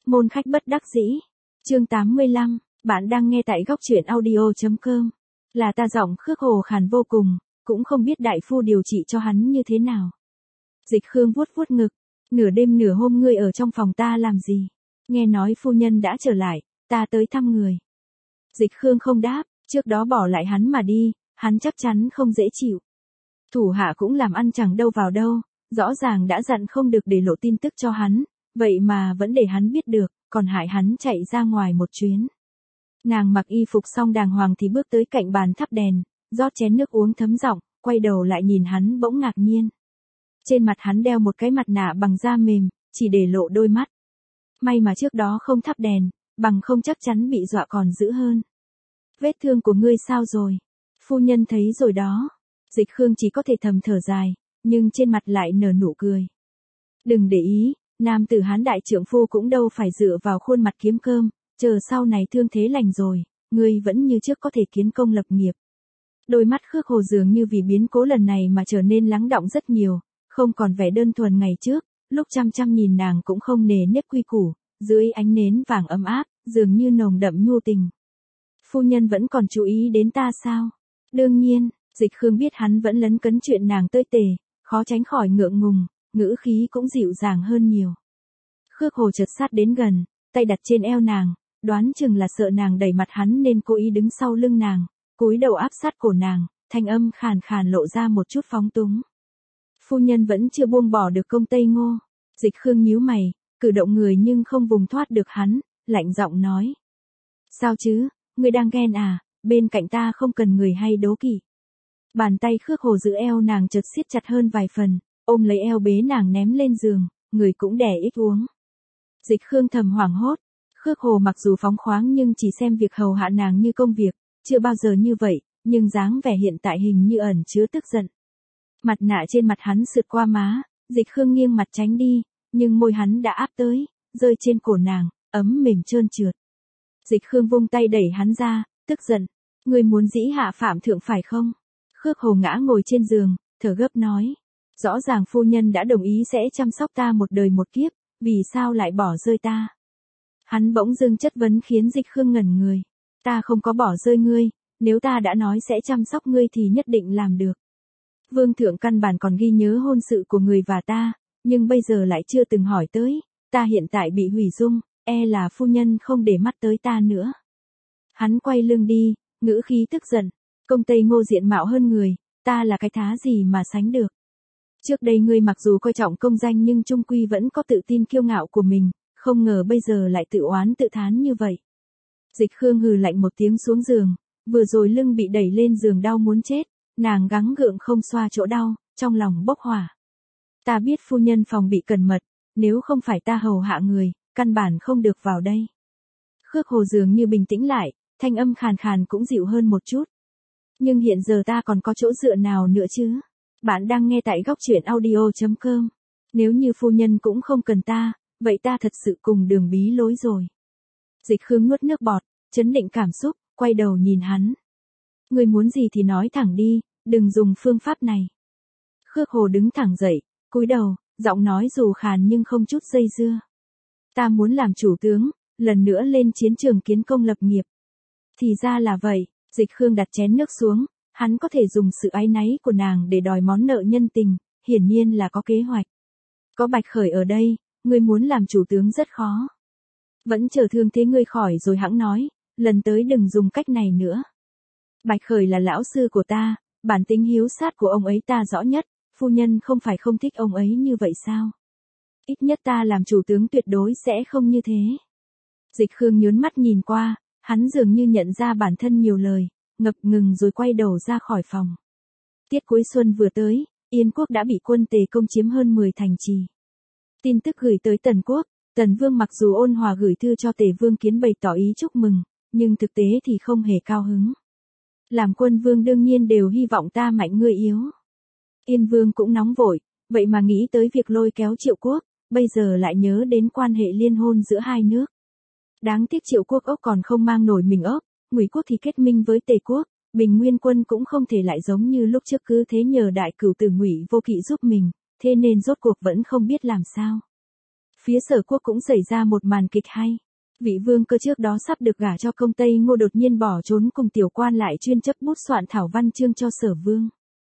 Môn khách bất đắc dĩ. Chương 85, bạn đang nghe tại góc truyện audio.com. Là ta giọng Khước Hồ khàn vô cùng, cũng không biết đại phu điều trị cho hắn như thế nào. Dịch Khương vuốt vuốt ngực, nửa đêm nửa hôm ngươi ở trong phòng ta làm gì? Nghe nói phu nhân đã trở lại, ta tới thăm người. Dịch Khương không đáp, trước đó bỏ lại hắn mà đi, hắn chắc chắn không dễ chịu. Thủ hạ cũng làm ăn chẳng đâu vào đâu, rõ ràng đã dặn không được để lộ tin tức cho hắn, vậy mà vẫn để hắn biết được, còn hại hắn chạy ra ngoài một chuyến. Nàng mặc y phục xong đàng hoàng thì bước tới cạnh bàn thắp đèn, rót chén nước uống thấm giọng, quay đầu lại nhìn hắn bỗng ngạc nhiên. Trên mặt hắn đeo một cái mặt nạ bằng da mềm, chỉ để lộ đôi mắt. May mà trước đó không thắp đèn, bằng không chắc chắn bị dọa còn dữ hơn. Vết thương của ngươi sao rồi? Phu nhân thấy rồi đó. Dịch Khương chỉ có thể thầm thở dài, nhưng trên mặt lại nở nụ cười. Đừng để ý, nam tử Hán đại trượng phu cũng đâu phải dựa vào khuôn mặt kiếm cơm, chờ sau này thương thế lành rồi, ngươi vẫn như trước có thể kiến công lập nghiệp. Đôi mắt Khước Hồ dường như vì biến cố lần này mà trở nên lắng đọng rất nhiều, không còn vẻ đơn thuần ngày trước, lúc chăm chăm nhìn nàng cũng không nề nếp quy củ, dưới ánh nến vàng ấm áp, dường như nồng đậm nhu tình. Phu nhân vẫn còn chú ý đến ta sao? Đương nhiên. Dịch Khương biết hắn vẫn lấn cấn chuyện nàng tơi tề, khó tránh khỏi ngượng ngùng, ngữ khí cũng dịu dàng hơn nhiều. Khước Hồ chợt sát đến gần, tay đặt trên eo nàng, đoán chừng là sợ nàng đẩy mặt hắn nên cố ý đứng sau lưng nàng, cúi đầu áp sát cổ nàng, thanh âm khàn khàn lộ ra một chút phóng túng. Phu nhân vẫn chưa buông bỏ được công Tây Ngô. Dịch Khương nhíu mày, cử động người nhưng không vùng thoát được hắn, lạnh giọng nói. Sao chứ, ngươi đang ghen à, bên cạnh ta không cần người hay đố kỵ. Bàn tay Khước Hồ giữ eo nàng chợt siết chặt hơn vài phần, ôm lấy eo bế nàng ném lên giường, người cũng đẻ ít uống. Dịch Khương thầm hoảng hốt, Khước Hồ mặc dù phóng khoáng nhưng chỉ xem việc hầu hạ nàng như công việc, chưa bao giờ như vậy, nhưng dáng vẻ hiện tại hình như ẩn chứa tức giận. Mặt nạ trên mặt hắn sượt qua má, Dịch Khương nghiêng mặt tránh đi, nhưng môi hắn đã áp tới, rơi trên cổ nàng, ấm mềm trơn trượt. Dịch Khương vung tay đẩy hắn ra, tức giận, ngươi muốn dĩ hạ phạm thượng phải không? Khước Hồ ngã ngồi trên giường, thở gấp nói. Rõ ràng phu nhân đã đồng ý sẽ chăm sóc ta một đời một kiếp, vì sao lại bỏ rơi ta? Hắn bỗng dưng chất vấn khiến Dịch Khương ngẩn người. Ta không có bỏ rơi ngươi, nếu ta đã nói sẽ chăm sóc ngươi thì nhất định làm được. Vương thượng căn bản còn ghi nhớ hôn sự của người và ta, nhưng bây giờ lại chưa từng hỏi tới, ta hiện tại bị hủy dung, e là phu nhân không để mắt tới ta nữa. Hắn quay lưng đi, ngữ khí tức giận. Công Tây Ngô diện mạo hơn người, ta là cái thá gì mà sánh được. Trước đây ngươi mặc dù coi trọng công danh nhưng chung quy vẫn có tự tin kiêu ngạo của mình, không ngờ bây giờ lại tự oán tự thán như vậy. Dịch Khương hừ lạnh một tiếng xuống giường, vừa rồi lưng bị đẩy lên giường đau muốn chết, nàng gắng gượng không xoa chỗ đau, trong lòng bốc hỏa. Ta biết phu nhân phòng bị cẩn mật, nếu không phải ta hầu hạ người, căn bản không được vào đây. Khước Hồ dường như bình tĩnh lại, thanh âm khàn khàn cũng dịu hơn một chút. Nhưng hiện giờ ta còn có chỗ dựa nào nữa chứ? Bạn đang nghe tại góc truyện audio.com. Nếu như phu nhân cũng không cần ta, vậy ta thật sự cùng đường bí lối rồi. Dịch Khương nuốt nước bọt, trấn định cảm xúc, quay đầu nhìn hắn. Ngươi muốn gì thì nói thẳng đi, đừng dùng phương pháp này. Khước Hồ đứng thẳng dậy, cúi đầu, giọng nói dù khàn nhưng không chút dây dưa. Ta muốn làm chủ tướng, lần nữa lên chiến trường kiến công lập nghiệp. Thì ra là vậy. Dịch Khương đặt chén nước xuống, hắn có thể dùng sự áy náy của nàng để đòi món nợ nhân tình, hiển nhiên là có kế hoạch. Có Bạch Khởi ở đây, ngươi muốn làm chủ tướng rất khó. Vẫn chờ thương thế ngươi khỏi rồi hẵng nói, lần tới đừng dùng cách này nữa. Bạch Khởi là lão sư của ta, bản tính hiếu sát của ông ấy ta rõ nhất, phu nhân không phải không thích ông ấy như vậy sao? Ít nhất ta làm chủ tướng tuyệt đối sẽ không như thế. Dịch Khương nhớn mắt nhìn qua. Hắn dường như nhận ra bản thân nhiều lời, ngập ngừng rồi quay đầu ra khỏi phòng. Tiết cuối xuân vừa tới, Yên quốc đã bị quân Tề công chiếm hơn 10 thành trì. Tin tức gửi tới Tần quốc, Tần Vương mặc dù ôn hòa gửi thư cho Tề Vương Kiến bày tỏ ý chúc mừng, nhưng thực tế thì không hề cao hứng. Làm quân vương đương nhiên đều hy vọng ta mạnh ngươi yếu. Yên Vương cũng nóng vội, vậy mà nghĩ tới việc lôi kéo Triệu quốc, bây giờ lại nhớ đến quan hệ liên hôn giữa hai nước. Đáng tiếc Triệu quốc ốc còn không mang nổi mình ốc, Ngụy quốc thì kết minh với Tề quốc, Bình Nguyên quân cũng không thể lại giống như lúc trước cứ thế nhờ đại cửu tử Ngụy Vô Kỵ giúp mình, thế nên rốt cuộc vẫn không biết làm sao. Phía Sở Quốc cũng xảy ra một màn kịch hay. Vị vương cơ trước đó sắp được gả cho công Tây Ngô đột nhiên bỏ trốn cùng tiểu quan lại chuyên chấp bút soạn thảo văn chương cho Sở Vương.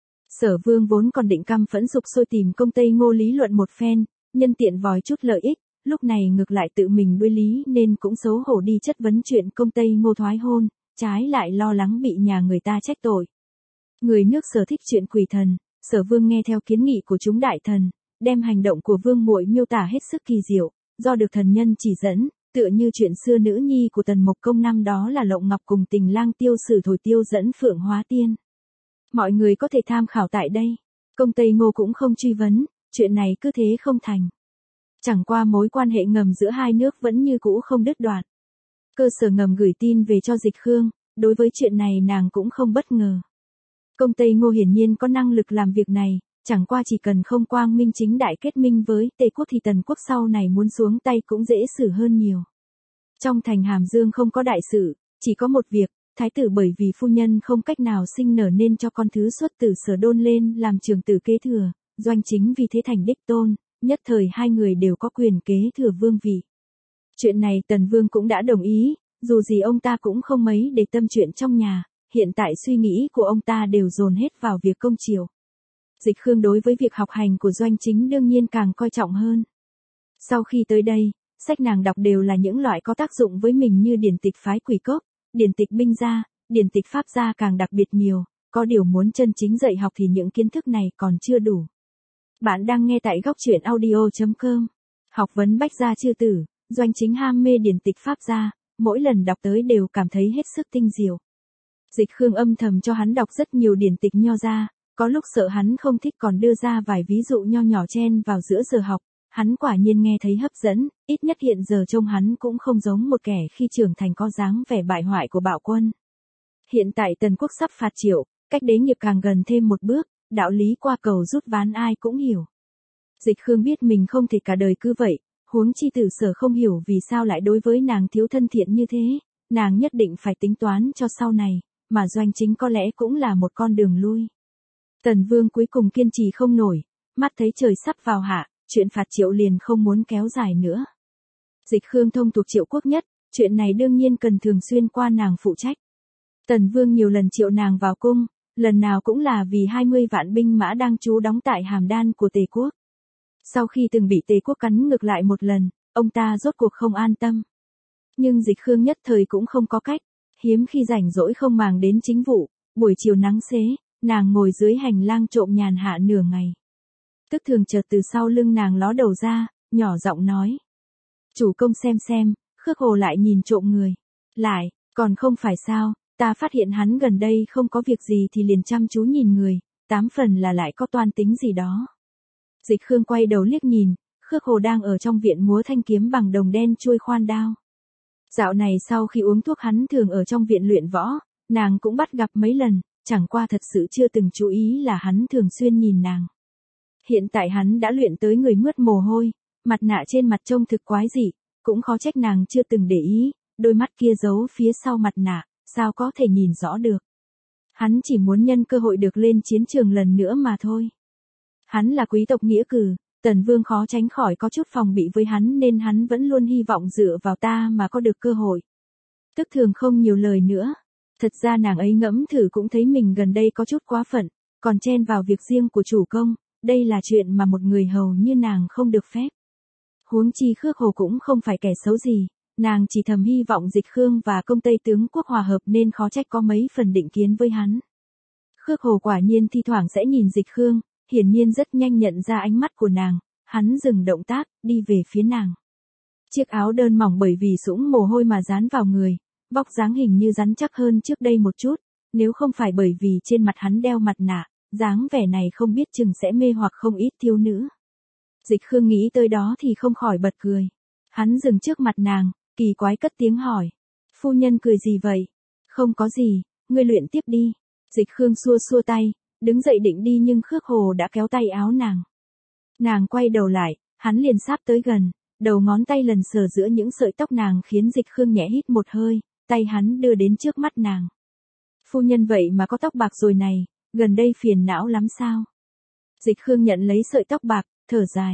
Sở Vương vốn còn định căm phẫn sục sôi tìm công Tây Ngô lý luận một phen, nhân tiện vòi chút lợi ích, lúc này ngược lại tự mình đuôi lý nên cũng xấu hổ đi chất vấn chuyện công Tây Ngô thoái hôn, trái lại lo lắng bị nhà người ta trách tội. Người nước Sở thích chuyện quỷ thần, Sở Vương nghe theo kiến nghị của chúng đại thần, đem hành động của Vương muội miêu tả hết sức kỳ diệu, do được thần nhân chỉ dẫn, tựa như chuyện xưa nữ nhi của Tần Mộc Công năm đó là Lộng Ngọc cùng Tình Lang Tiêu Sử thổi tiêu dẫn Phượng Hóa Tiên. Mọi người có thể tham khảo tại đây. Công Tây Ngô cũng không truy vấn, chuyện này cứ thế không thành. Chẳng qua mối quan hệ ngầm giữa hai nước vẫn như cũ không đứt đoạn. Cơ Sở ngầm gửi tin về cho Dịch Khương, đối với chuyện này nàng cũng không bất ngờ. Công Tây Ngô hiển nhiên có năng lực làm việc này, chẳng qua chỉ cần không quang minh chính đại kết minh với Tề quốc thì Tần quốc sau này muốn xuống tay cũng dễ xử hơn nhiều. Trong thành Hàm Dương không có đại sự, chỉ có một việc, thái tử bởi vì phu nhân không cách nào sinh nở nên cho con thứ xuất tử Sở Đôn lên làm trưởng tử kế thừa, Doanh Chính vì thế thành đích tôn, nhất thời hai người đều có quyền kế thừa vương vị. Chuyện này Tần Vương cũng đã đồng ý, dù gì ông ta cũng không mấy để tâm chuyện trong nhà, hiện tại suy nghĩ của ông ta đều dồn hết vào việc công triều. Dịch Khương đối với việc học hành của Doanh Chính đương nhiên càng coi trọng hơn. Sau khi tới đây, sách nàng đọc đều là những loại có tác dụng với mình như điển tịch phái Quỷ Cốc, điển tịch binh gia, điển tịch pháp gia càng đặc biệt nhiều, có điều muốn chân chính dạy học thì những kiến thức này còn chưa đủ. Bạn đang nghe tại góc truyện audio.com. Học vấn bách gia chư tử, Doanh Chính ham mê điển tịch pháp gia, mỗi lần đọc tới đều cảm thấy hết sức tinh diệu. Dịch Khương âm thầm cho hắn đọc rất nhiều điển tịch nho gia, có lúc sợ hắn không thích còn đưa ra vài ví dụ nho nhỏ chen vào giữa giờ học, hắn quả nhiên nghe thấy hấp dẫn, ít nhất hiện giờ trông hắn cũng không giống một kẻ khi trưởng thành có dáng vẻ bại hoại của bạo quân. Hiện tại Tần quốc sắp phạt Triệu, cách đế nghiệp càng gần thêm một bước, đạo lý qua cầu rút ván ai cũng hiểu. Dịch Khương biết mình không thể cả đời cứ vậy, huống chi tử Sở không hiểu vì sao lại đối với nàng thiếu thân thiện như thế, nàng nhất định phải tính toán cho sau này, mà Doanh Chính có lẽ cũng là một con đường lui. Tần Vương cuối cùng kiên trì không nổi, mắt thấy trời sắp vào hạ, chuyện phạt Triệu liền không muốn kéo dài nữa. Dịch Khương thông thuộc Triệu quốc nhất, chuyện này đương nhiên cần thường xuyên qua nàng phụ trách. Tần Vương nhiều lần triệu nàng vào cung, lần nào cũng là vì 20 vạn binh mã đang trú đóng tại Hàm Đan của Tề quốc. Sau khi từng bị Tề quốc cắn ngược lại một lần, ông ta rốt cuộc không an tâm. Nhưng Dịch Khương nhất thời cũng không có cách, hiếm khi rảnh rỗi không màng đến chính vụ, buổi chiều nắng xế, nàng ngồi dưới hành lang trộm nhàn hạ nửa ngày. Tức thường chợt từ sau lưng nàng ló đầu ra, nhỏ giọng nói. Chủ công xem, Khước Hồ lại nhìn trộm người. Lại, còn không phải sao, ta phát hiện hắn gần đây không có việc gì thì liền chăm chú nhìn người, 8 phần là lại có toan tính gì đó. Dịch Khương quay đầu liếc nhìn, Khước Hồ đang ở trong viện múa thanh kiếm bằng đồng đen chuôi khoan đao. Dạo này sau khi uống thuốc hắn thường ở trong viện luyện võ, nàng cũng bắt gặp mấy lần, chẳng qua thật sự chưa từng chú ý là hắn thường xuyên nhìn nàng. Hiện tại hắn đã luyện tới người mướt mồ hôi, mặt nạ trên mặt trông thực quái dị, cũng khó trách nàng chưa từng để ý, đôi mắt kia giấu phía sau mặt nạ, sao có thể nhìn rõ được. Hắn chỉ muốn nhân cơ hội được lên chiến trường lần nữa mà thôi. Hắn là quý tộc nghĩa cử, Tần Vương khó tránh khỏi có chút phòng bị với hắn nên hắn vẫn luôn hy vọng dựa vào ta mà có được cơ hội. Tức thường không nhiều lời nữa. Thật ra nàng ấy ngẫm thử cũng thấy mình gần đây có chút quá phận, còn chen vào việc riêng của chủ công, đây là chuyện mà một người hầu như nàng không được phép. Huống chi Khước Hồ cũng không phải kẻ xấu gì, nàng chỉ thầm hy vọng Dịch Khương và công Tây tướng quốc hòa hợp nên khó trách có mấy phần định kiến với hắn. Khước Hồ quả nhiên thi thoảng sẽ nhìn Dịch Khương, hiển nhiên rất nhanh nhận ra ánh mắt của nàng, hắn dừng động tác, đi về phía nàng. Chiếc áo đơn mỏng bởi vì sũng mồ hôi mà dán vào người, vóc dáng hình như rắn chắc hơn trước đây một chút, nếu không phải bởi vì trên mặt hắn đeo mặt nạ, dáng vẻ này không biết chừng sẽ mê hoặc không ít thiếu nữ. Dịch Khương nghĩ tới đó thì không khỏi bật cười. Hắn dừng trước mặt nàng, kỳ quái cất tiếng hỏi. Phu nhân cười gì vậy? Không có gì, ngươi luyện tiếp đi. Dịch Khương xua xua tay, đứng dậy định đi nhưng Khước Hồ đã kéo tay áo nàng. Nàng quay đầu lại, hắn liền sáp tới gần, đầu ngón tay lần sờ giữa những sợi tóc nàng khiến Dịch Khương nhẹ hít một hơi, tay hắn đưa đến trước mắt nàng. Phu nhân vậy mà có tóc bạc rồi này, gần đây phiền não lắm sao? Dịch Khương nhận lấy sợi tóc bạc, thở dài.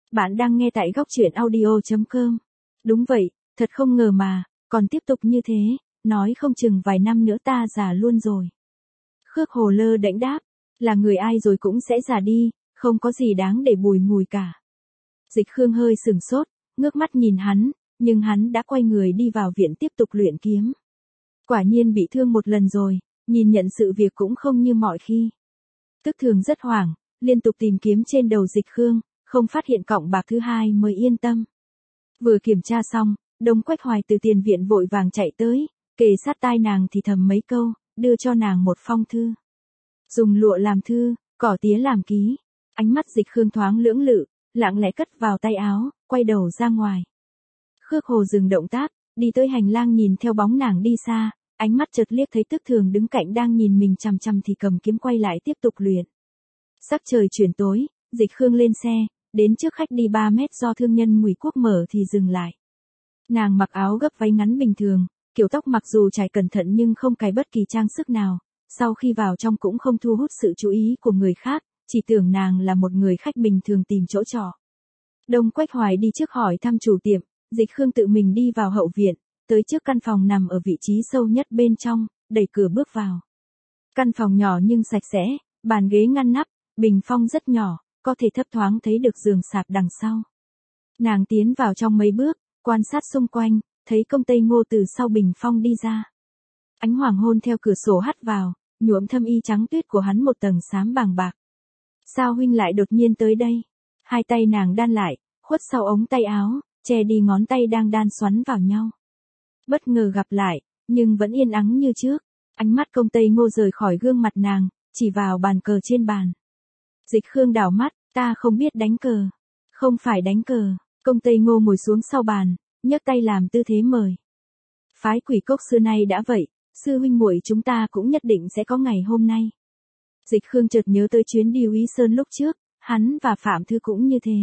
Bạn đang nghe tại góc truyện audio.com. Đúng vậy, thật không ngờ mà, còn tiếp tục như thế, nói không chừng vài năm nữa ta già luôn rồi. Khước Hồ lơ đễnh đáp, là người ai rồi cũng sẽ già đi, không có gì đáng để bùi ngùi cả. Dịch Khương hơi sừng sốt, ngước mắt nhìn hắn, nhưng hắn đã quay người đi vào viện tiếp tục luyện kiếm. Quả nhiên bị thương một lần rồi, nhìn nhận sự việc cũng không như mọi khi. Tức Thường rất hoảng, liên tục tìm kiếm trên đầu Dịch Khương, không phát hiện cọng bạc thứ hai mới yên tâm. Vừa kiểm tra xong, Đông Quách Hoài từ tiền viện vội vàng chạy tới, kề sát tai nàng thì thầm mấy câu, đưa cho nàng một phong thư. Dùng lụa làm thư, cỏ tía làm ký. Ánh mắt Dịch Khương thoáng lưỡng lự, lặng lẽ cất vào tay áo, quay đầu ra ngoài. Khước Hồ dừng động tác, đi tới hành lang nhìn theo bóng nàng đi xa, ánh mắt chợt liếc thấy Tức Thường đứng cạnh đang nhìn mình chằm chằm thì cầm kiếm quay lại tiếp tục luyện. Sắc trời chuyển tối, Dịch Khương lên xe, đến trước khách đi 3 mét do thương nhân Ngụy Quốc mở thì dừng lại. Nàng mặc áo gấp váy ngắn bình thường, kiểu tóc mặc dù trải cẩn thận nhưng không cài bất kỳ trang sức nào, sau khi vào trong cũng không thu hút sự chú ý của người khác, chỉ tưởng nàng là một người khách bình thường tìm chỗ trọ. Đông Quách Hoài đi trước hỏi thăm chủ tiệm, Dịch Khương tự mình đi vào hậu viện, tới trước căn phòng nằm ở vị trí sâu nhất bên trong, đẩy cửa bước vào. Căn phòng nhỏ nhưng sạch sẽ, bàn ghế ngăn nắp, bình phong rất nhỏ, có thể thấp thoáng thấy được giường sạp đằng sau. Nàng tiến vào trong mấy bước, quan sát xung quanh, thấy Công Tây Ngô từ sau bình phong đi ra. Ánh hoàng hôn theo cửa sổ hắt vào, nhuộm thâm y trắng tuyết của hắn một tầng xám bàng bạc. Sao huynh lại đột nhiên tới đây? Hai tay nàng đan lại, khuất sau ống tay áo, che đi ngón tay đang đan xoắn vào nhau. Bất ngờ gặp lại, nhưng vẫn yên ắng như trước. Ánh mắt Công Tây Ngô rời khỏi gương mặt nàng, chỉ vào bàn cờ trên bàn. Dịch Khương đảo mắt, ta không biết đánh cờ. Không phải đánh cờ. Công Tây Ngô ngồi xuống sau bàn, nhấc tay làm tư thế mời. Phái Quỷ Cốc xưa nay đã vậy, sư huynh muội chúng ta cũng nhất định sẽ có ngày hôm nay. Dịch Khương chợt nhớ tới chuyến đi Úy Sơn lúc trước, hắn và Phạm Thư cũng như thế.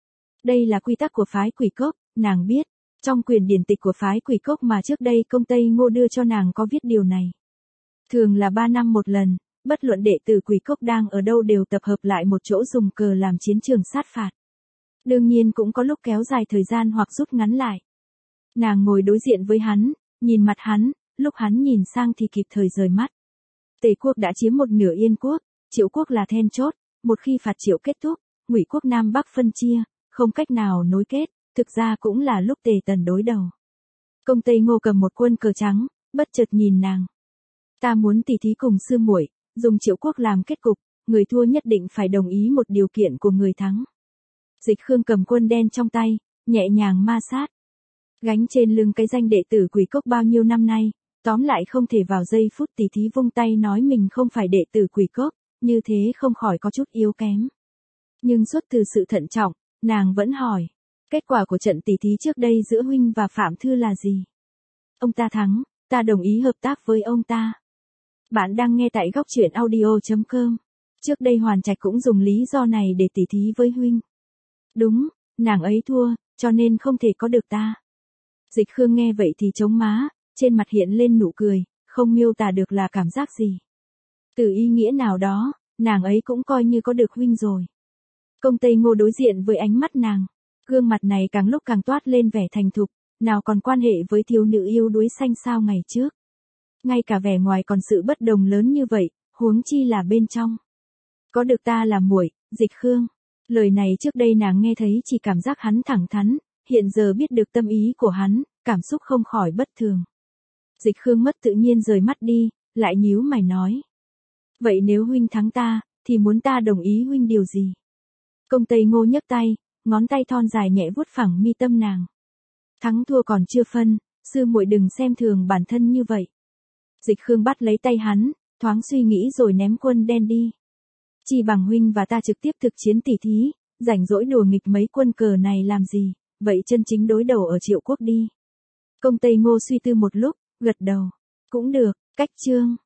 Đây là quy tắc của phái Quỷ Cốc, nàng biết. Trong quyển điển tịch của phái Quỷ Cốc mà trước đây Công Tây Ngô đưa cho nàng có viết điều này. Thường là 3 năm một lần, bất luận đệ tử Quỷ Cốc đang ở đâu đều tập hợp lại một chỗ dùng cờ làm chiến trường sát phạt. Đương nhiên cũng có lúc kéo dài thời gian hoặc rút ngắn lại. Nàng ngồi đối diện với hắn, nhìn mặt hắn, lúc hắn nhìn sang thì kịp thời rời mắt. Tề quốc đã chiếm một nửa Yên quốc, Triệu quốc là then chốt, một khi phạt Triệu kết thúc, Ngụy quốc Nam Bắc phân chia, không cách nào nối kết, thực ra cũng là lúc Tề Tần đối đầu. Công Tây Ngô cầm một quân cờ trắng, bất chợt nhìn nàng. Ta muốn tỉ thí cùng sư muội, dùng Triệu quốc làm kết cục, người thua nhất định phải đồng ý một điều kiện của người thắng. Dịch Khương cầm quân đen trong tay, nhẹ nhàng ma sát. Gánh trên lưng cái danh đệ tử Quỷ Cốc bao nhiêu năm nay, tóm lại không thể vào giây phút tỉ thí vung tay nói mình không phải đệ tử Quỷ Cốc, như thế không khỏi có chút yếu kém. Nhưng xuất từ sự thận trọng, nàng vẫn hỏi, kết quả của trận tỉ thí trước đây giữa huynh và Phạm Thư là gì? Ông ta thắng, ta đồng ý hợp tác với ông ta. Bạn đang nghe tại góc truyện audio.com. Trước đây Hoàn Trạch cũng dùng lý do này để tỉ thí với huynh. Đúng, nàng ấy thua, cho nên không thể có được ta. Dịch Khương nghe vậy thì chống má, trên mặt hiện lên nụ cười, không miêu tả được là cảm giác gì. Từ ý nghĩa nào đó, nàng ấy cũng coi như có được huynh rồi. Công Tây Ngô đối diện với ánh mắt nàng, gương mặt này càng lúc càng toát lên vẻ thành thục, nào còn quan hệ với thiếu nữ yêu đuối xanh sao ngày trước. Ngay cả vẻ ngoài còn sự bất đồng lớn như vậy, huống chi là bên trong. Có được ta là muội, Dịch Khương. Lời này trước đây nàng nghe thấy chỉ cảm giác hắn thẳng thắn, hiện giờ biết được tâm ý của hắn, cảm xúc không khỏi bất thường. Dịch Khương mất tự nhiên rời mắt đi, lại nhíu mày nói. Vậy nếu huynh thắng ta, thì muốn ta đồng ý huynh điều gì? Công Tây Ngô nhấc tay, ngón tay thon dài nhẹ vuốt phẳng mi tâm nàng. Thắng thua còn chưa phân, sư muội đừng xem thường bản thân như vậy. Dịch Khương bắt lấy tay hắn, thoáng suy nghĩ rồi ném quân đen đi. Chỉ bằng huynh và ta trực tiếp thực chiến tỉ thí, rảnh rỗi đùa nghịch mấy quân cờ này làm gì, vậy chân chính đối đầu ở Triệu quốc đi. Công Tây Ngô suy tư một lúc, gật đầu. Cũng được, cách chương.